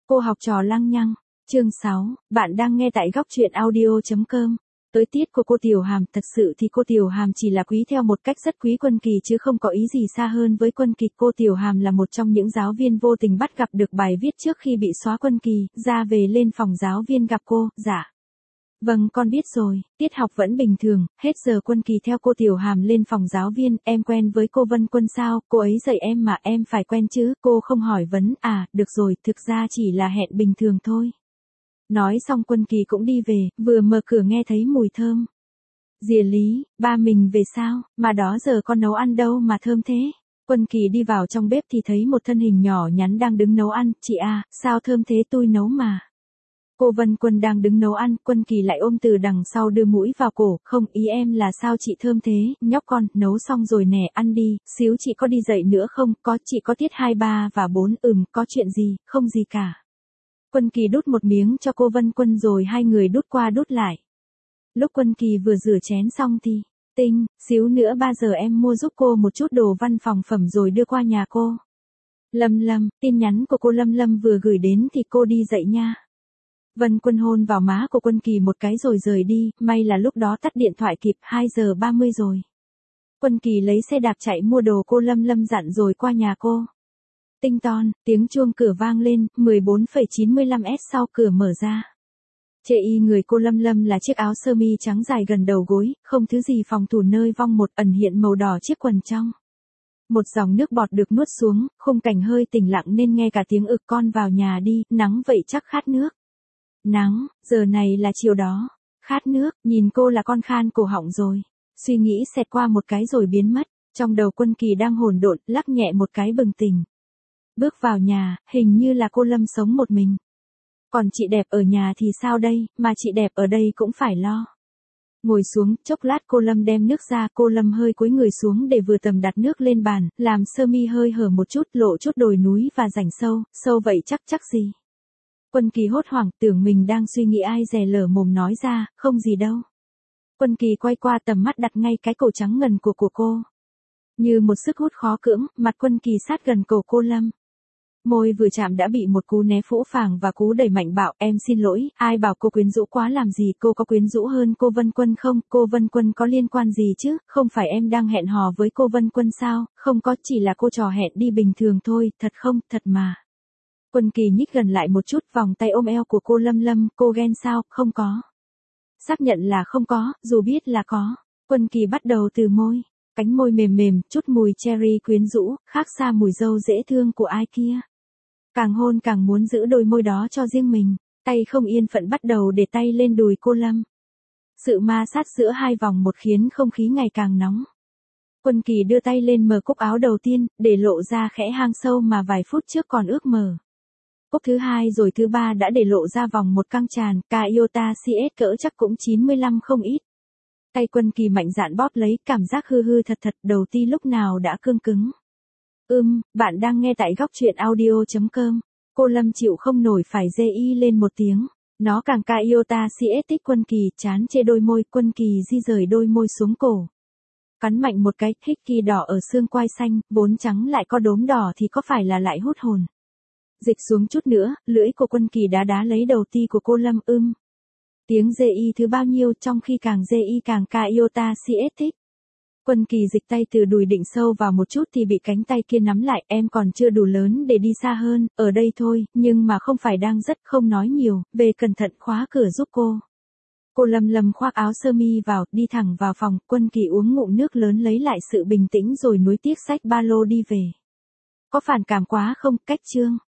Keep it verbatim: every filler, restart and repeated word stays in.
Cô học trò lăng nhăng, chương sáu, bạn đang nghe tại góc truyện audio chấm com. Tới tiết của cô Tiểu Hàm, thật sự thì cô Tiểu Hàm chỉ là quý theo một cách rất quý Quân Kỳ chứ không có ý gì xa hơn với Quân Kỳ. Cô Tiểu Hàm là một trong những giáo viên vô tình bắt gặp được bài viết trước khi bị xóa Quân Kỳ, ra về lên phòng giáo viên gặp cô, dạ. Vâng con biết rồi, tiết học vẫn bình thường, hết giờ Quân Kỳ theo cô Tiểu Hàm lên phòng giáo viên, em quen với cô Vân Quân sao, cô ấy dạy em mà em phải quen chứ, cô không hỏi vấn, à, được rồi, thực ra chỉ là hẹn bình thường thôi. Nói xong Quân Kỳ cũng đi về, vừa mở cửa nghe thấy mùi thơm. Dìa Lý, ba mình về sao, mà đó giờ con nấu ăn đâu mà thơm thế. Quân Kỳ đi vào trong bếp thì thấy một thân hình nhỏ nhắn đang đứng nấu ăn, chị à, sao thơm thế tôi nấu mà. Cô Vân Quân đang đứng nấu ăn, Quân Kỳ lại ôm từ đằng sau đưa mũi vào cổ, không ý em là sao chị thơm thế, nhóc con, nấu xong rồi nè, ăn đi, xíu chị có đi dậy nữa không, có chị có tiết hai ba và bốn, ừm, có chuyện gì, không gì cả. Quân Kỳ đút một miếng cho cô Vân Quân rồi hai người đút qua đút lại. Lúc Quân Kỳ vừa rửa chén xong thì, Tinh, xíu nữa ba giờ em mua giúp cô một chút đồ văn phòng phẩm rồi đưa qua nhà cô. Lâm Lâm, tin nhắn của cô Lâm Lâm vừa gửi đến thì cô đi dậy nha. Vân Quân hôn vào má của Quân Kỳ một cái rồi rời đi, may là lúc đó tắt điện thoại kịp, hai giờ ba mươi rồi. Quân Kỳ lấy xe đạp chạy mua đồ cô Lâm Lâm dặn rồi qua nhà cô. Tinh ton, tiếng chuông cửa vang lên, mười bốn phẩy chín mươi lăm S sau cửa mở ra. Chệ y người cô Lâm Lâm là chiếc áo sơ mi trắng dài gần đầu gối, không thứ gì phòng thủ nơi vong một ẩn hiện màu đỏ chiếc quần trong. Một dòng nước bọt được nuốt xuống, khung cảnh hơi tĩnh lặng nên nghe cả tiếng ực con vào nhà đi, nắng vậy chắc khát nước. Nắng, giờ này là chiều đó. Khát nước, nhìn cô là con khan cổ họng rồi. Suy nghĩ xẹt qua một cái rồi biến mất. Trong đầu Quân Kỳ đang hỗn độn, lắc nhẹ một cái bừng tỉnh. Bước vào nhà, hình như là cô Lâm sống một mình. Còn chị đẹp ở nhà thì sao đây, mà chị đẹp ở đây cũng phải lo. Ngồi xuống, chốc lát cô Lâm đem nước ra, cô Lâm hơi cúi người xuống để vừa tầm đặt nước lên bàn, làm sơ mi hơi hở một chút, lộ chút đồi núi và rãnh sâu, sâu vậy chắc chắc gì. Quân Kỳ hốt hoảng, tưởng mình đang suy nghĩ ai dè lở mồm nói ra, không gì đâu. Quân Kỳ quay qua tầm mắt đặt ngay cái cổ trắng ngần của của cô. Như một sức hút khó cưỡng, mặt Quân Kỳ sát gần cổ cô Lâm. Môi vừa chạm đã bị một cú né phũ phàng và cú đẩy mạnh bảo, em xin lỗi, ai bảo cô quyến rũ quá làm gì, cô có quyến rũ hơn cô Vân Quân không, cô Vân Quân có liên quan gì chứ, không phải em đang hẹn hò với cô Vân Quân sao, không có, chỉ là cô trò hẹn đi bình thường thôi, thật không, thật mà. Quân Kỳ nhích gần lại một chút, vòng tay ôm eo của cô Lâm Lâm, cô ghen sao, không có. Xác nhận là không có, dù biết là có. Quân Kỳ bắt đầu từ môi, cánh môi mềm mềm, chút mùi cherry quyến rũ, khác xa mùi dâu dễ thương của ai kia. Càng hôn càng muốn giữ đôi môi đó cho riêng mình, tay không yên phận bắt đầu để tay lên đùi cô Lâm. Sự ma sát giữa hai vòng một khiến không khí ngày càng nóng. Quân Kỳ đưa tay lên mở cúc áo đầu tiên, để lộ ra khẽ hang sâu mà vài phút trước còn ước mơ. Cúc thứ hai rồi thứ ba đã để lộ ra vòng một căng tràn, Iota xê ét cỡ chắc cũng chín mươi lăm không ít. Tay Quân Kỳ mạnh dạn bóp lấy, cảm giác hư hư thật thật, đầu ti lúc nào đã cương cứng. Ừm, bạn đang nghe tại góc truyện audio chấm com. Cô Lâm chịu không nổi phải dê y lên một tiếng. Nó càng Iota xê ét tích Quân Kỳ, chán chê đôi môi, Quân Kỳ di rời đôi môi xuống cổ. Cắn mạnh một cái, hích kỳ đỏ ở xương quai xanh, vốn trắng lại có đốm đỏ thì có phải là lại hút hồn. Dịch xuống chút nữa, lưỡi của Quân Kỳ đá đá lấy đầu ti của cô Lâm ưm. Tiếng dê y thứ bao nhiêu trong khi càng dê y càng Iota xê ét thích. Quân Kỳ dịch tay từ đùi định sâu vào một chút thì bị cánh tay kia nắm lại, em còn chưa đủ lớn để đi xa hơn, ở đây thôi, nhưng mà không phải đang rất không nói nhiều, về cẩn thận khóa cửa giúp cô. Cô Lâm Lâm khoác áo sơ mi vào, đi thẳng vào phòng, Quân Kỳ uống ngụm nước lớn lấy lại sự bình tĩnh rồi nuối tiếc xách ba lô đi về. Có phản cảm quá không, cách chương.